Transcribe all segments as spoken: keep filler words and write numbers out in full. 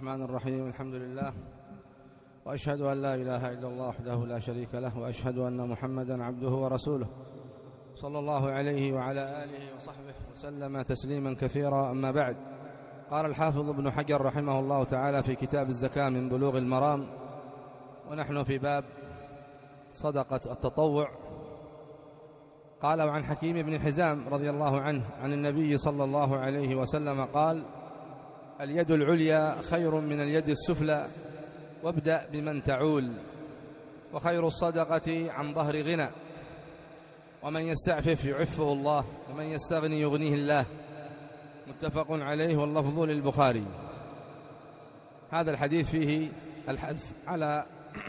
الرحمن الرحيم. الحمد لله، وأشهد أن لا إله إلا الله وحده لا شريك له، وأشهد أن محمدا عبده ورسوله صلى الله عليه وعلى آله وصحبه وسلم تسليما كثيرا. أما بعد، قال الحافظ ابن حجر رحمه الله تعالى في كتاب الزكاة من بلوغ المرام، ونحن في باب صدقة التطوع. قال: وعن حكيم بن حزام رضي الله عنه عن النبي صلى الله عليه وسلم قال: اليد العليا خير من اليد السفلى، وابدأ بمن تعول، وخير الصدقة عن ظهر غنى، ومن يستعفف يعفه الله، ومن يستغني يغنيه الله. متفق عليه، واللفظ للبخاري. هذا الحديث فيه الحث على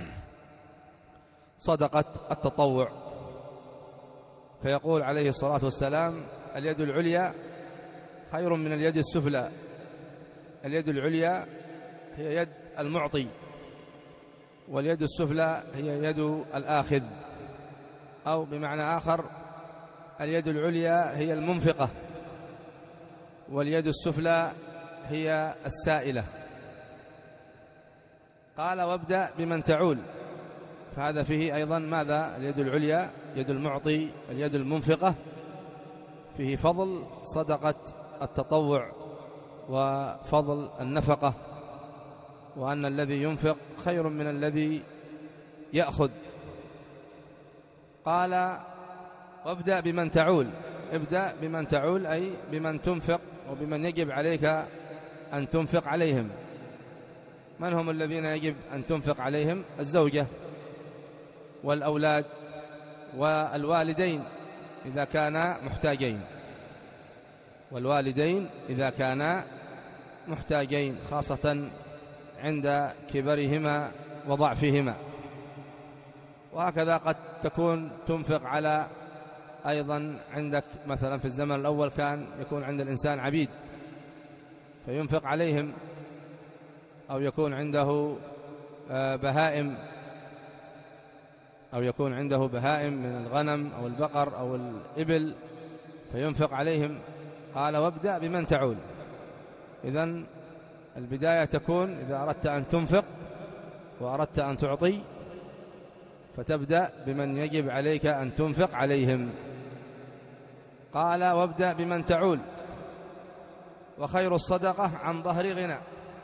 صدقة التطوع، فيقول عليه الصلاة والسلام: اليد العليا خير من اليد السفلى. اليد العليا هي يد المعطي، واليد السفلى هي يد الآخذ، أو بمعنى آخر اليد العليا هي المنفقة، واليد السفلى هي السائلة. قال: وابدأ بمن تعول، فهذا فيه أيضا ماذا؟ اليد العليا يد المعطي، اليد المنفقة، فيه فضل صدقة التطوع وفضل النفقة، وأن الذي ينفق خير من الذي يأخذ. قال: وابدأ بمن تعول. ابدأ بمن تعول أي بمن تنفق وبمن يجب عليك أن تنفق عليهم. من هم الذين يجب أن تنفق عليهم؟ الزوجة والأولاد والوالدين إذا كانا محتاجين، والوالدين إذا كانا محتاجين، خاصة عند كبرهما وضعفهما. وهكذا قد تكون تنفق على أيضا عندك مثلا في الزمن الأول كان يكون عند الإنسان عبيد فينفق عليهم، أو يكون عنده بهائم أو يكون عنده بهائم من الغنم أو البقر أو الإبل فينفق عليهم. قال: وابدأ بمن تعول. إذن البداية تكون إذا أردت أن تنفق وأردت أن تعطي، فتبدأ بمن يجب عليك أن تنفق عليهم. قال: وابدأ بمن تعول، وخير الصدقة عن ظهر غنى.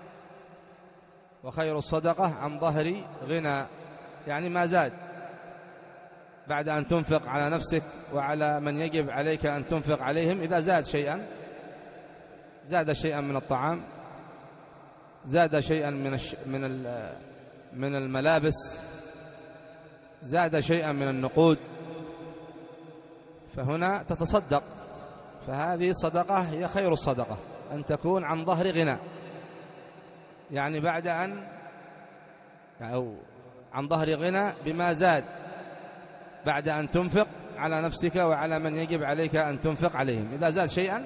وخير الصدقة عن ظهر غنى يعني ما زاد، بعد أن تنفق على نفسك وعلى من يجب عليك أن تنفق عليهم، إذا زاد شيئا، زاد شيئا من الطعام، زاد شيئا من الش... من من الملابس، زاد شيئا من النقود، فهنا تتصدق. فهذه صدقة هي خير الصدقة، أن تكون عن ظهر غنى، يعني بعد أن أو عن ظهر غنى بما زاد بعد أن تنفق على نفسك وعلى من يجب عليك أن تنفق عليهم. إذا زاد شيئا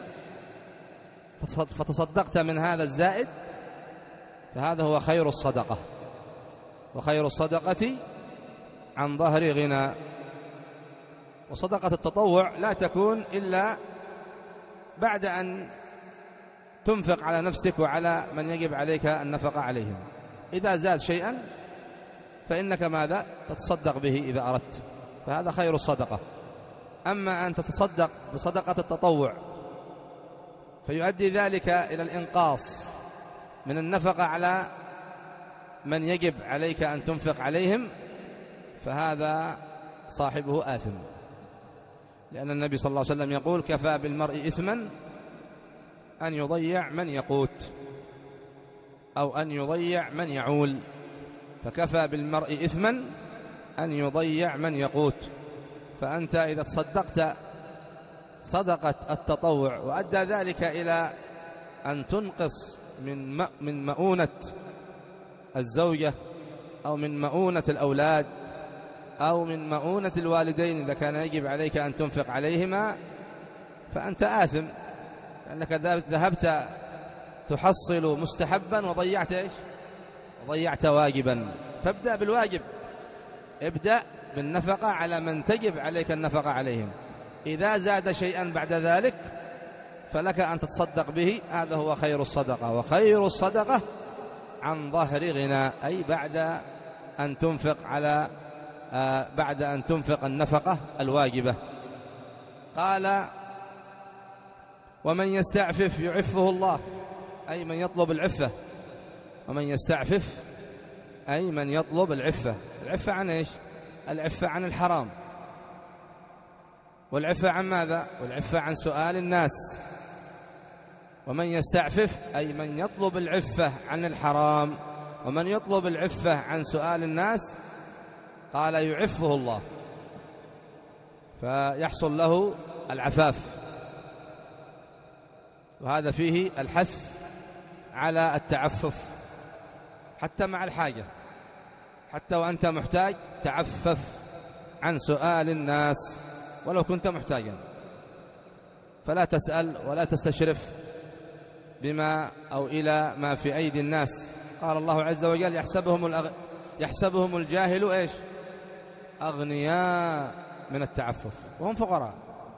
فتصدقت من هذا الزائد، فهذا هو خير الصدقة. وخير الصدقة عن ظهر غنى. وصدقة التطوع لا تكون إلا بعد أن تنفق على نفسك وعلى من يجب عليك النفقة عليهم. إذا زاد شيئا فإنك ماذا؟ تتصدق به إذا أردت، فهذا خير الصدقة. أما أن تتصدق بصدقة التطوع فيؤدي ذلك إلى الإنقاص من النفقة على من يجب عليك أن تنفق عليهم، فهذا صاحبه آثم، لأن النبي صلى الله عليه وسلم يقول: كفى بالمرء إثما أن يضيع من يقوت، أو أن يضيع من يعول. فكفى بالمرء إثما أن يضيع من يقوت. فأنت إذا تصدقت صدقة التطوع وأدى ذلك إلى أن تنقص من من مؤونة الزوجة أو من مؤونة الأولاد أو من مؤونة الوالدين إذا كان يجب عليك أن تنفق عليهما، فأنت آثم، لأنك ذهبت تحصل مستحبا وضيعت إيش؟ وضيعت واجبا. فابدأ بالواجب، ابدأ بالنفقة على من تجب عليك النفقة عليهم. إذا زاد شيئا بعد ذلك فلك أن تتصدق به، هذا هو خير الصدقة. وخير الصدقة عن ظهر غنى، أي بعد أن تنفق على آه بعد أن تنفق النفقة الواجبة. قال ومن يستعفف يعفه الله، أي من يطلب العفة. ومن يستعفف أي من يطلب العفة. العفة عن إيش؟ العفة عن الحرام. والعفة عن ماذا؟ والعفة عن سؤال الناس. ومن يستعفف أي من يطلب العفة عن الحرام، ومن يطلب العفة عن سؤال الناس قال يعفه الله، فيحصل له العفاف. وهذا فيه الحث على التعفف حتى مع الحاجة، حتى وأنت محتاج تعفف عن سؤال الناس ولو كنت محتاجا، فلا تسأل ولا تستشرف بما أو إلى ما في أيدي الناس. قال الله عز وجل يحسبهم, الأغ... يحسبهم الجاهل إيش؟ أغنياء من التعفف وهم فقراء،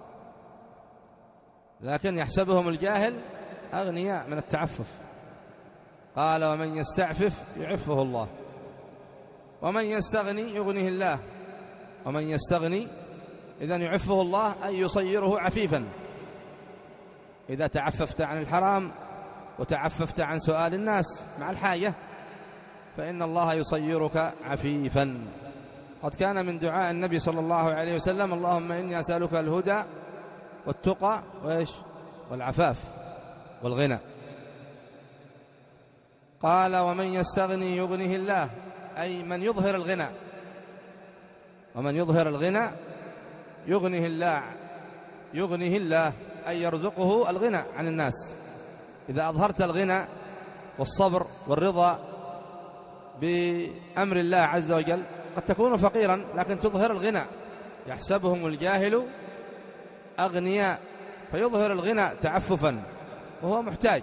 لكن يحسبهم الجاهل أغنياء من التعفف. قال ومن يستعفف يعفه الله، ومن يستغني يغنيه الله. ومن يستغني إذن يعفه الله أي يصيره عفيفا. إذا تعففت عن الحرام وتعففت عن سؤال الناس مع الحاجة فإن الله يصيرك عفيفا. قد كان من دعاء النبي صلى الله عليه وسلم اللهم إني أسألك الهدى والتقى وإيش؟ والعفاف والغنى. قال ومن يستغني يغنيه الله، أي من يظهر الغنى. ومن يظهر الغنى يغنيه الله، يغنيه الله أي يرزقه الغنى عن الناس. إذا أظهرت الغنى والصبر والرضا بأمر الله عز وجل قد تكون فقيرا لكن تظهر الغنى. يحسبهم الجاهل أغنياء، فيظهر الغنى تعففا وهو محتاج،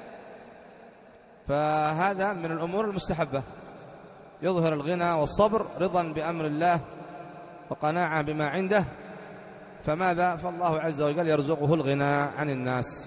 فهذا من الأمور المستحبة. يظهر الغنى والصبر رضا بأمر الله وقناعة بما عنده، فماذا؟ فالله عز وجل يرزقه الغنى عن الناس.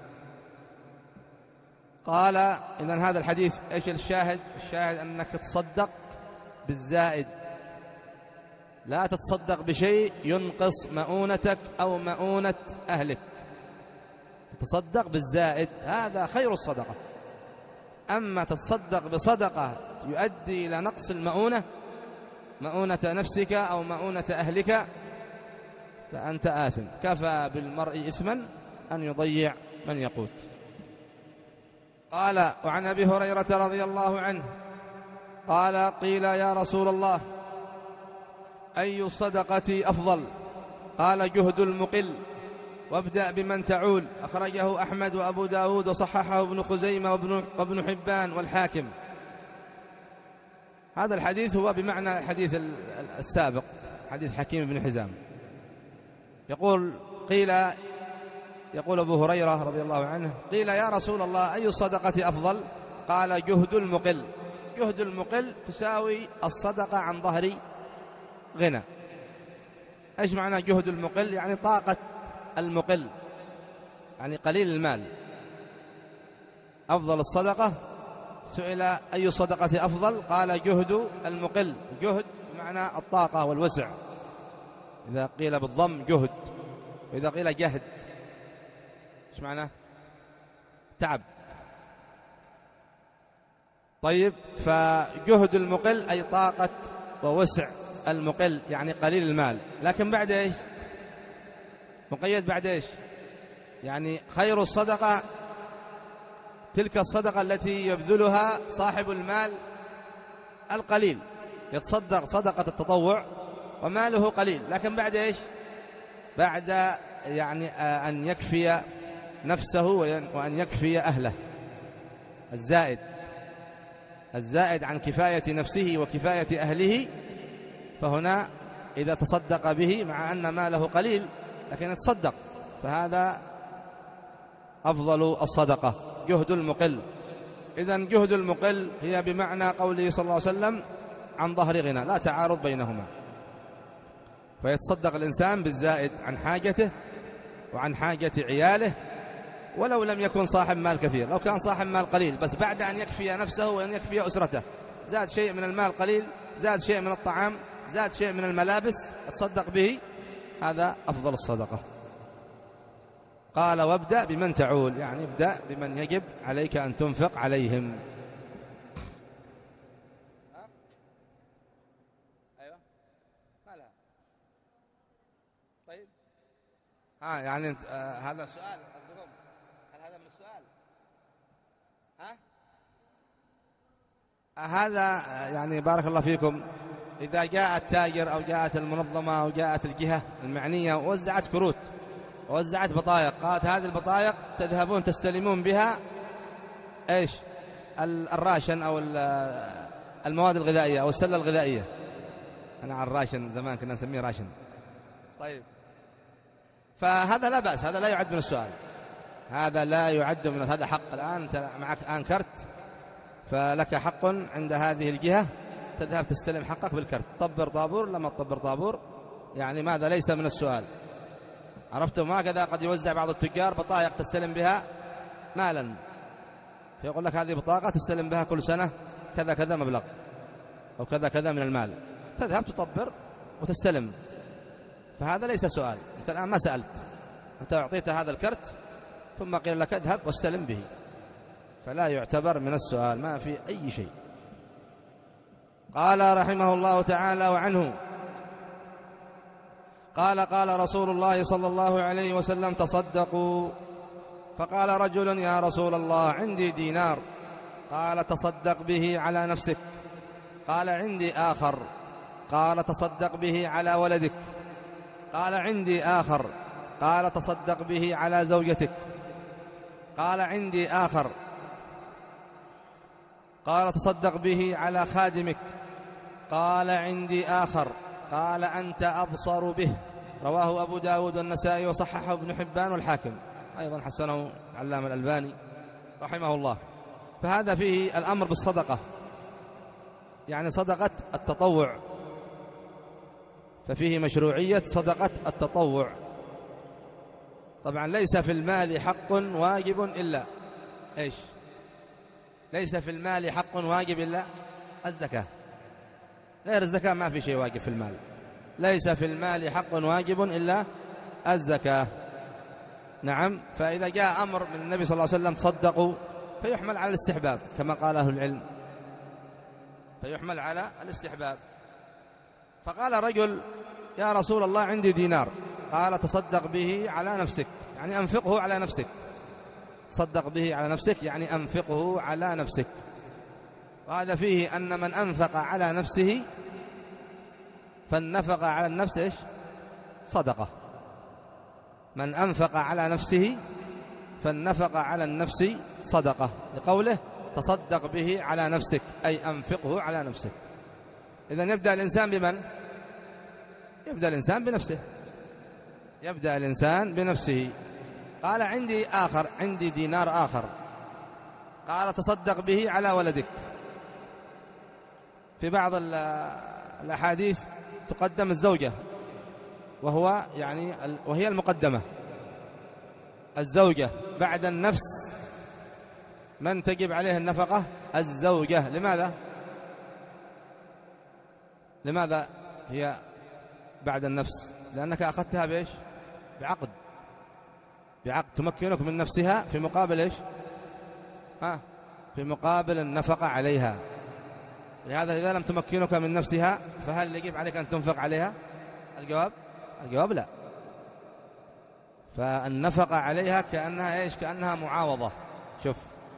قال إذن هذا الحديث إيش الشاهد؟ الشاهد أنك تصدق بالزائد، لا تتصدق بشيء ينقص مؤونتك أو مؤونة أهلك، تتصدق بالزائد، هذا خير الصدقة. أما تتصدق بصدقة يؤدي إلى نقص المؤونة، مؤونة نفسك أو مؤونة أهلك، فأنت آثم. كفى بالمرء إثما أن يضيع من يقوت. قال وعن أبي هريرة رضي الله عنه قال قيل يا رسول الله أي الصدقة أفضل؟ قال جهد المقل، وابدأ بمن تعول. أخرجه أحمد وأبو داود وصححه ابن خزيمة وابن حبان والحاكم. هذا الحديث هو بمعنى الحديث السابق، حديث حكيم بن حزام. يقول قيل يقول أبو هريرة رضي الله عنه قيل يا رسول الله أي الصدقة أفضل؟ قال جهد المقل. جهد المقل تساوي الصدقة عن ظهر غنى. إيش معنى جهد المقل؟ يعني طاقة المقل، يعني قليل المال. أفضل الصدقة، سئل أي الصدقة أفضل؟ قال جهد المقل. جهد معنى الطاقة والوسع، إذا قيل بالضم جهد، وإذا قيل جهد إيش معنى؟ تعب. طيب، فجهد المقل أي طاقة ووسع المقل، يعني قليل المال. لكن بعد إيش؟ مقيد بعد إيش؟ يعني خير الصدقة تلك الصدقة التي يبذلها صاحب المال القليل، يتصدق صدقة التطوع وماله قليل، لكن بعد إيش؟ بعد يعني أن يكفي نفسه وأن يكفي أهله. الزائد الزائد عن كفاية نفسه وكفاية أهله، فهنا إذا تصدق به مع أن ماله قليل لكن يتصدق، فهذا أفضل الصدقة، جهد المقل. إذن جهد المقل هي بمعنى قوله صلى الله عليه وسلم عن ظهر غنى، لا تعارض بينهما. فيتصدق الإنسان بالزائد عن حاجته وعن حاجة عياله ولو لم يكن صاحب مال كثير، لو كان صاحب مال قليل بس بعد أن يكفي نفسه وأن يكفي أسرته زاد شيء من المال قليل، زاد شيء من الطعام، زاد شيء من الملابس تصدق به، هذا أفضل الصدقة. قال وابدأ بمن تعول، يعني ابدأ بمن يجب عليك أن تنفق عليهم. أيوة ما لها. طيب ها يعني آه هذا السؤال قصدكم، هل هذا من السؤال؟ ها آه هذا يعني بارك الله فيكم، إذا جاء التاجر أو جاءت المنظمة أو جاءت الجهة المعنية ووزعت كروت ووزعت بطايق، قالت هذه البطايق تذهبون تستلمون بها إيش الراشن أو المواد الغذائية أو السلة الغذائية. أنا على الراشن زمان كنا نسميه راشن. طيب فهذا لا بأس، هذا لا يعد من السؤال، هذا لا يعد من، هذا حق. الآن أنت معك الآن كرت، فلك حق عند هذه الجهة تذهب تستلم حقك بالكرت، طبر طابور لما تطبر طابور، يعني ماذا ليس من السؤال. عرفتم؟ هكذا قد يوزع بعض التجار بطايق تستلم بها مالا، فيقول لك هذه بطاقة تستلم بها كل سنة كذا كذا مبلغ أو كذا كذا من المال، تذهب تطبر وتستلم، فهذا ليس سؤال. أنت الآن ما سألت، أنت أعطيت هذا الكرت ثم قيل لك اذهب واستلم به، فلا يعتبر من السؤال، ما في أي شيء. قال رحمه الله تعالى وعنه قال قال رسول الله صلى الله عليه وسلم تصدقوا، فقال رجل يا رسول الله عندي دينار، قال تصدق به على نفسك، قال عندي آخر، قال تصدق به على ولدك، قال عندي آخر، قال تصدق به على زوجتك، قال عندي آخر، قال تصدق به على خادمك، قال عندي آخر، قال أنت أبصر به. رواه أبو داود والنسائي وصححه ابن حبان والحاكم، أيضا حسنه العلامة الألباني رحمه الله. فهذا فيه الأمر بالصدقة، يعني صدقة التطوع، ففيه مشروعية صدقة التطوع. طبعا ليس في المال حق واجب إلا إيش؟ ليس في المال حق واجب إلا الزكاة، غير الزكاة ما في شيء واجب في المال. ليس في المال حق واجب إلا الزكاة. نعم، فإذا جاء أمر من النبي صلى الله عليه وسلم تصدقوا فيحمل على الاستحباب كما قال أهل العلم، فيحمل على الاستحباب. فقال رجل يا رسول الله عندي دينار، قال تصدق به على نفسك، يعني أنفقه على نفسك. تصدق به على نفسك يعني أنفقه على نفسك. وهذا فيه أن من أنفق على نفسه فالنفق على النفس إيش؟ صدقة. من أنفق على نفسه فالنفق على النفس صدقة، لقوله تصدق به على نفسك أي أنفقه على نفسك. إذن يبدأ الإنسان بمن؟ يبدأ الإنسان بنفسه، يبدأ الإنسان بنفسه. قال عندي آخر، عندي دينار آخر، قال تصدق به على ولدك. في بعض الأحاديث تقدم الزوجة، وهو يعني وهي المقدمة، الزوجة بعد النفس من تجب عليه النفقة؟ الزوجة. لماذا؟ لماذا هي بعد النفس؟ لأنك أخذتها بإيش؟ بعقد، بعقد تمكنك من نفسها في مقابل إيش؟ ها؟ في مقابل النفقة عليها. لهذا إذا لم تمكنك من نفسها فهل يجب عليك أن تنفق عليها؟ الجواب الجواب لا. فالنفقة عليها كأنها إيش؟ كأنها معاوضة. شوف،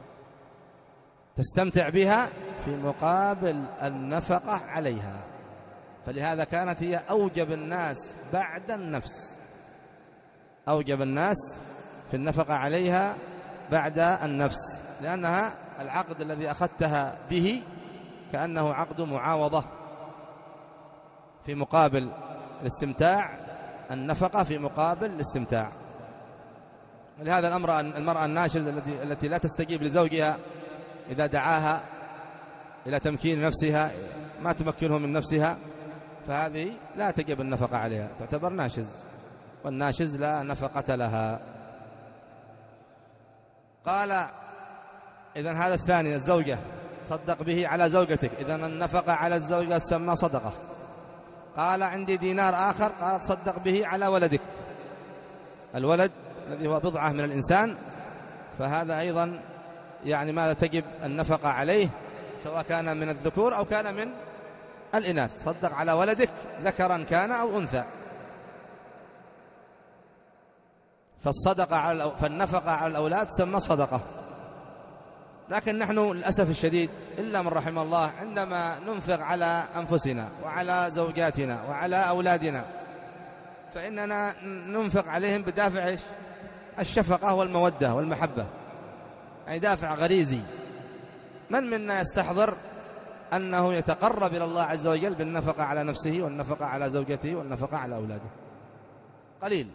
تستمتع بها في مقابل النفقة عليها. فلهذا كانت هي أوجب الناس بعد النفس، أوجب الناس في النفقة عليها بعد النفس، لأنها العقد الذي أخذتها به كأنه عقد معاوضة في مقابل الاستمتاع، النفقة في مقابل الاستمتاع. لهذا الأمر المرأة الناشزة التي التي لا تستجيب لزوجها إذا دعاها إلى تمكين نفسها، ما تمكنه من نفسها، فهذه لا تجب النفقة عليها، تعتبر ناشز، والناشز لا نفقة لها. قال إذن هذا الثاني الزوجة، تصدق به على زوجتك، إذن النفقة على الزوجة تسمى صدقة. قال عندي دينار آخر، قال تصدق به على ولدك، الولد الذي هو بضعة من الإنسان، فهذا أيضا يعني ماذا تجب النفقة عليه، سواء كان من الذكور أو كان من الإناث. تصدق على ولدك ذكرا كان أو أنثى. فالصدقة على فالنفقة على الأولاد تسمى صدقة. لكن نحن للأسف الشديد إلا من رحم الله عندما ننفق على أنفسنا وعلى زوجاتنا وعلى أولادنا فإننا ننفق عليهم بدافع الشفقة والمودة والمحبة، يعني دافع غريزي. من منا يستحضر أنه يتقرب إلى الله عز وجل بالنفقة على نفسه والنفقة على زوجته والنفقة على أولاده؟ قليل.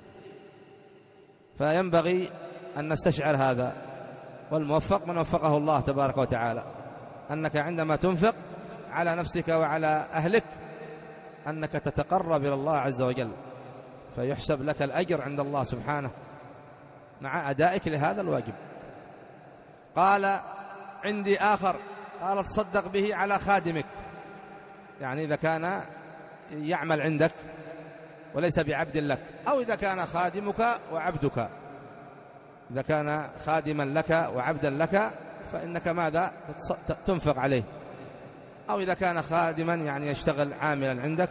فينبغي أن نستشعر هذا، والموفق من وفقه الله تبارك وتعالى، أنك عندما تنفق على نفسك وعلى أهلك أنك تتقرب إلى الله عز وجل، فيحسب لك الأجر عند الله سبحانه مع أدائك لهذا الواجب. قال عندي آخر، قال تصدق به على خادمك، يعني إذا كان يعمل عندك وليس بعبد لك، أو إذا كان خادمك وعبدك، إذا كان خادما لك وعبدا لك فإنك ماذا تنفق عليه، أو إذا كان خادما يعني يشتغل عاملا عندك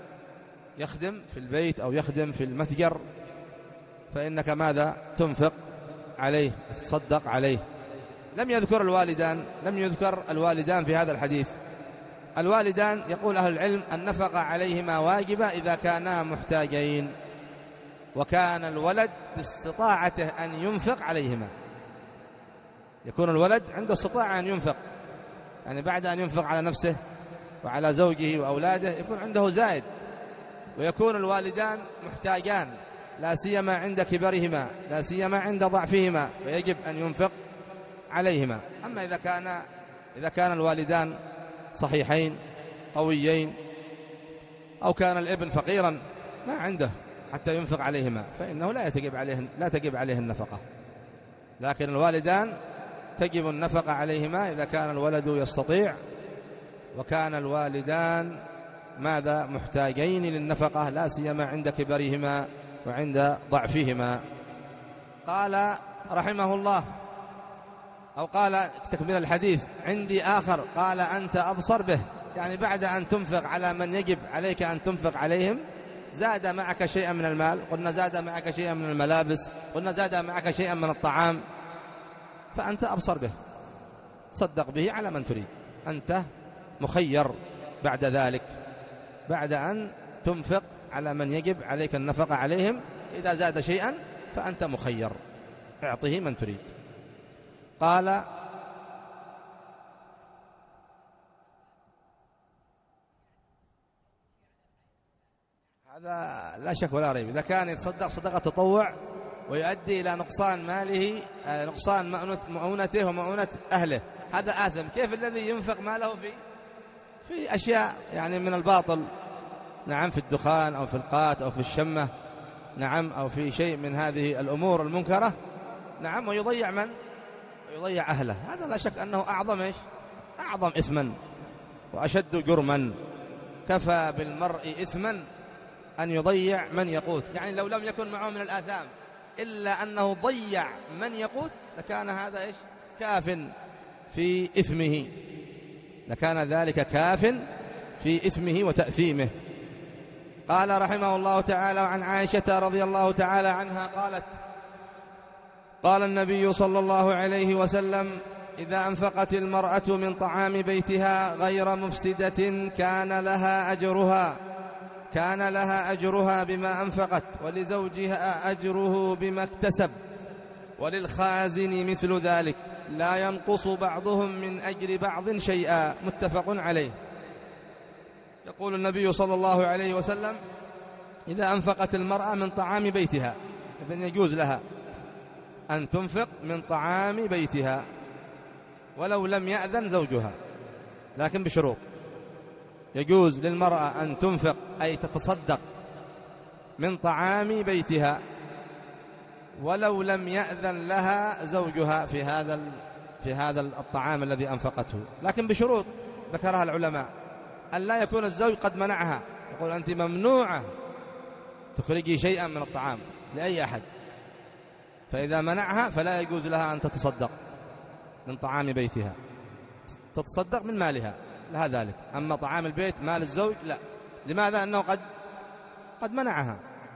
يخدم في البيت أو يخدم في المتجر فإنك ماذا تنفق عليه، تصدق عليه. لم يذكر الوالدان لم يذكر الوالدان في هذا الحديث. الوالدان يقول أهل العلم النفقة عليهما واجبة إذا كانا محتاجين، وكان الولد باستطاعته أن ينفق عليهما، يكون الولد عنده استطاعة أن ينفق، يعني بعد أن ينفق على نفسه وعلى زوجه وأولاده يكون عنده زائد، ويكون الوالدان محتاجان لا سيما عند كبرهما لا سيما عند ضعفهما، فيجب أن ينفق عليهما. أما إذا كان إذا كان الوالدان صحيحين قويين، أو كان الابن فقيرا ما عنده حتى ينفق عليهما، فإنه لا تجب عليه لا تجب عليه النفقة. لكن الوالدان تجب النفقة عليهما إذا كان الولد يستطيع، وكان الوالدان ماذا محتاجين للنفقة لا سيما عند كبرهما وعند ضعفهما. قال رحمه الله، أو قال تكمل الحديث عندي آخر، قال أنت أبصر به، يعني بعد أن تنفق على من يجب عليك أن تنفق عليهم زاد معك شيئا من المال، قلنا زاد معك شيئا من الملابس، قلنا زاد معك شيئا من الطعام، فأنت أبصر به، صدق به على من تريد، أنت مخير بعد ذلك، بعد أن تنفق على من يجب عليك النفقة عليهم إذا زاد شيئا فأنت مخير، اعطه من تريد. قال هذا لا شك ولا ريب، إذا كان يتصدق صدقة تطوع ويؤدي إلى نقصان ماله، نقصان مؤونته ومؤونة أهله، هذا آثم. كيف الذي ينفق ماله في في أشياء يعني من الباطل، نعم، في الدخان أو في القات أو في الشمة، نعم، أو في شيء من هذه الأمور المنكرة، نعم، ويضيع من؟ ويضيع أهله، هذا لا شك أنه أعظم إيش؟ أعظم إثما وأشد جرما. كفى بالمرء إثما أن يضيع من يقوت، يعني لو لم يكن معه من الآثام إلا أنه ضيع من يقوت لكان هذا إيش؟ كاف في إثمه، لكان ذلك كاف في إثمه وتأثيمه. قال رحمه الله تعالى عن عائشة رضي الله تعالى عنها قالت قال النبي صلى الله عليه وسلم إذا أنفقت المرأة من طعام بيتها غير مفسدة كان لها أجرها كان لها أجرها بما أنفقت، ولزوجها أجره بما اكتسب، وللخازن مثل ذلك، لا ينقص بعضهم من أجر بعض شيئا. متفق عليه. يقول النبي صلى الله عليه وسلم إذا أنفقت المرأة من طعام بيتها، إذن يجوز لها أن تنفق من طعام بيتها ولو لم يأذن زوجها، لكن بشروط. يجوز للمرأة أن تنفق أي تتصدق من طعام بيتها ولو لم يأذن لها زوجها في هذا في هذا الطعام الذي أنفقته، لكن بشروط ذكرها العلماء: أن لا يكون الزوج قد منعها، يقول أنت ممنوعة تخرجي شيئا من الطعام لأي أحد، فإذا منعها فلا يجوز لها أن تتصدق من طعام بيتها، تتصدق من مالها لها ذلك. أما طعام البيت مال الزوج لا. لماذا؟ أنه قد قد منعها،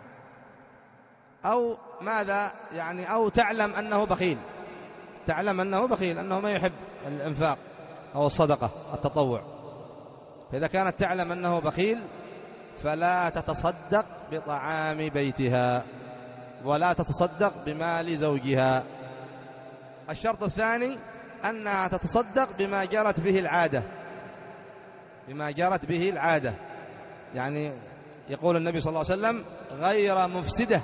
أو ماذا يعني، أو تعلم أنه بخيل، تعلم أنه بخيل، أنه ما يحب الإنفاق أو الصدقة التطوع. فإذا كانت تعلم أنه بخيل فلا تتصدق بطعام بيتها ولا تتصدق بمال زوجها. الشرط الثاني أنها تتصدق بما جرت به العادة، بما جرت به العادة، يعني يقول النبي صلى الله عليه وسلم: غير مفسدة،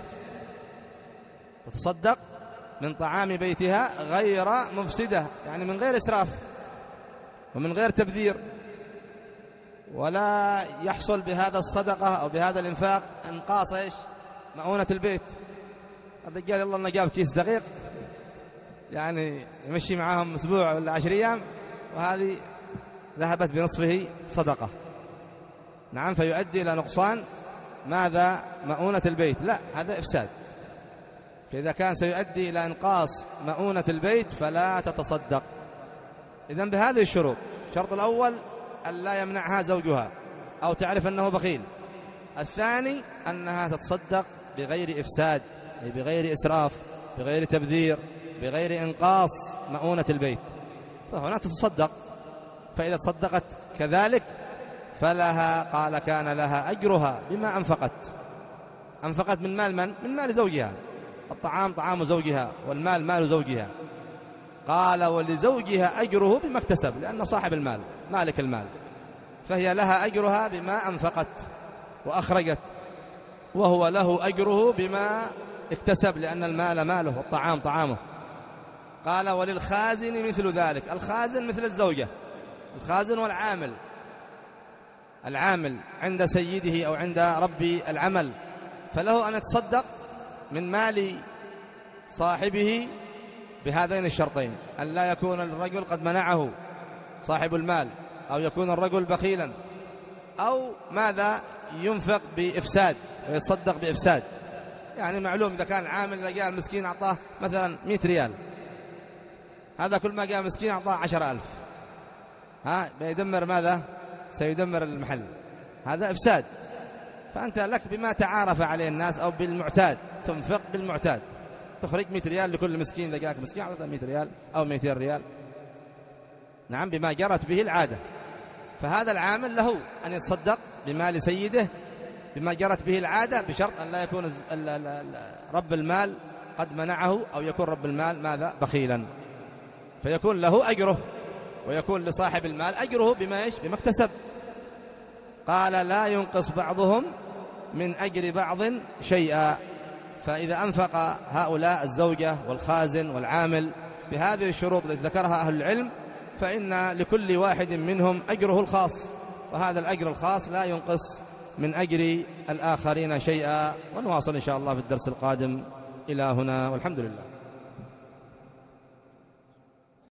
تتصدق من طعام بيتها غير مفسدة، يعني من غير إسراف ومن غير تبذير، ولا يحصل بهذا الصدقة أو بهذا الإنفاق انقاص إيش؟ مؤونة البيت. الرجال يلا لنا جاب كيس دقيق يعني يمشي معاهم أسبوع ولا عشر أيام، وهذه ذهبت بنصفه صدقة. نعم، فيؤدي إلى نقصان ماذا؟ مؤونة البيت. لا، هذا إفساد. فإذا كان سيؤدي إلى إنقاص مؤونة البيت فلا تتصدق. إذن بهذه الشروط: الشرط الأول أن لا يمنعها زوجها أو تعرف أنه بخيل. الثاني أنها تتصدق بغير إفساد، أي بغير إسراف، بغير تبذير، بغير إنقاص مؤونة البيت، فهنا تتصدق. فإذا تصدقت كذلك فلها، قال: كان لها أجرها بما أنفقت. أنفقت من مال من؟ من مال زوجها. الطعام طعام زوجها والمال مال زوجها. قال: ولزوجها أجره بما اكتسب، لأن صاحب المال مالك المال، فهي لها أجرها بما أنفقت وأخرجت، وهو له أجره بما اكتسب، لأن المال ماله والطعام طعامه. قال: وللخازن مثل ذلك. الخازن مثل الزوجة، الخازن والعامل، العامل عند سيده أو عند ربي العمل، فله أن يتصدق من مال صاحبه بهذين الشرطين: أن لا يكون الرجل قد منعه صاحب المال، أو يكون الرجل بخيلا، أو ماذا؟ ينفق بإفساد ويتصدق بإفساد. يعني معلوم إذا كان عامل، إذا جاء المسكين أعطاه مثلا مئة ريال، هذا كل ما جاء مسكين أعطاه عشر ألف، ها بيدمر ماذا؟ سيدمر المحل، هذا إفساد. فأنت لك بما تعارف عليه الناس أو بالمعتاد، تنفق بالمعتاد، تخرج مئة ريال لكل مسكين، إذا جاءك مسكين أعطاه مئة ريال أو مئتين ريال، نعم، بما جرت به العادة. فهذا العامل له أن يتصدق بمال سيده بما جرت به العادة، بشرط أن لا يكون رب المال قد منعه، أو يكون رب المال ماذا؟ بخيلا، فيكون له أجره، ويكون لصاحب المال أجره بما إيش؟ بما اكتسب. قال: لا ينقص بعضهم من أجر بعض شيئا. فإذا أنفق هؤلاء الزوجة والخازن والعامل بهذه الشروط التي ذكرها أهل العلم، فإن لكل واحد منهم أجره الخاص، وهذا الأجر الخاص لا ينقص من أجر الآخرين شيئا. ونواصل إن شاء الله في الدرس القادم. إلى هنا والحمد لله.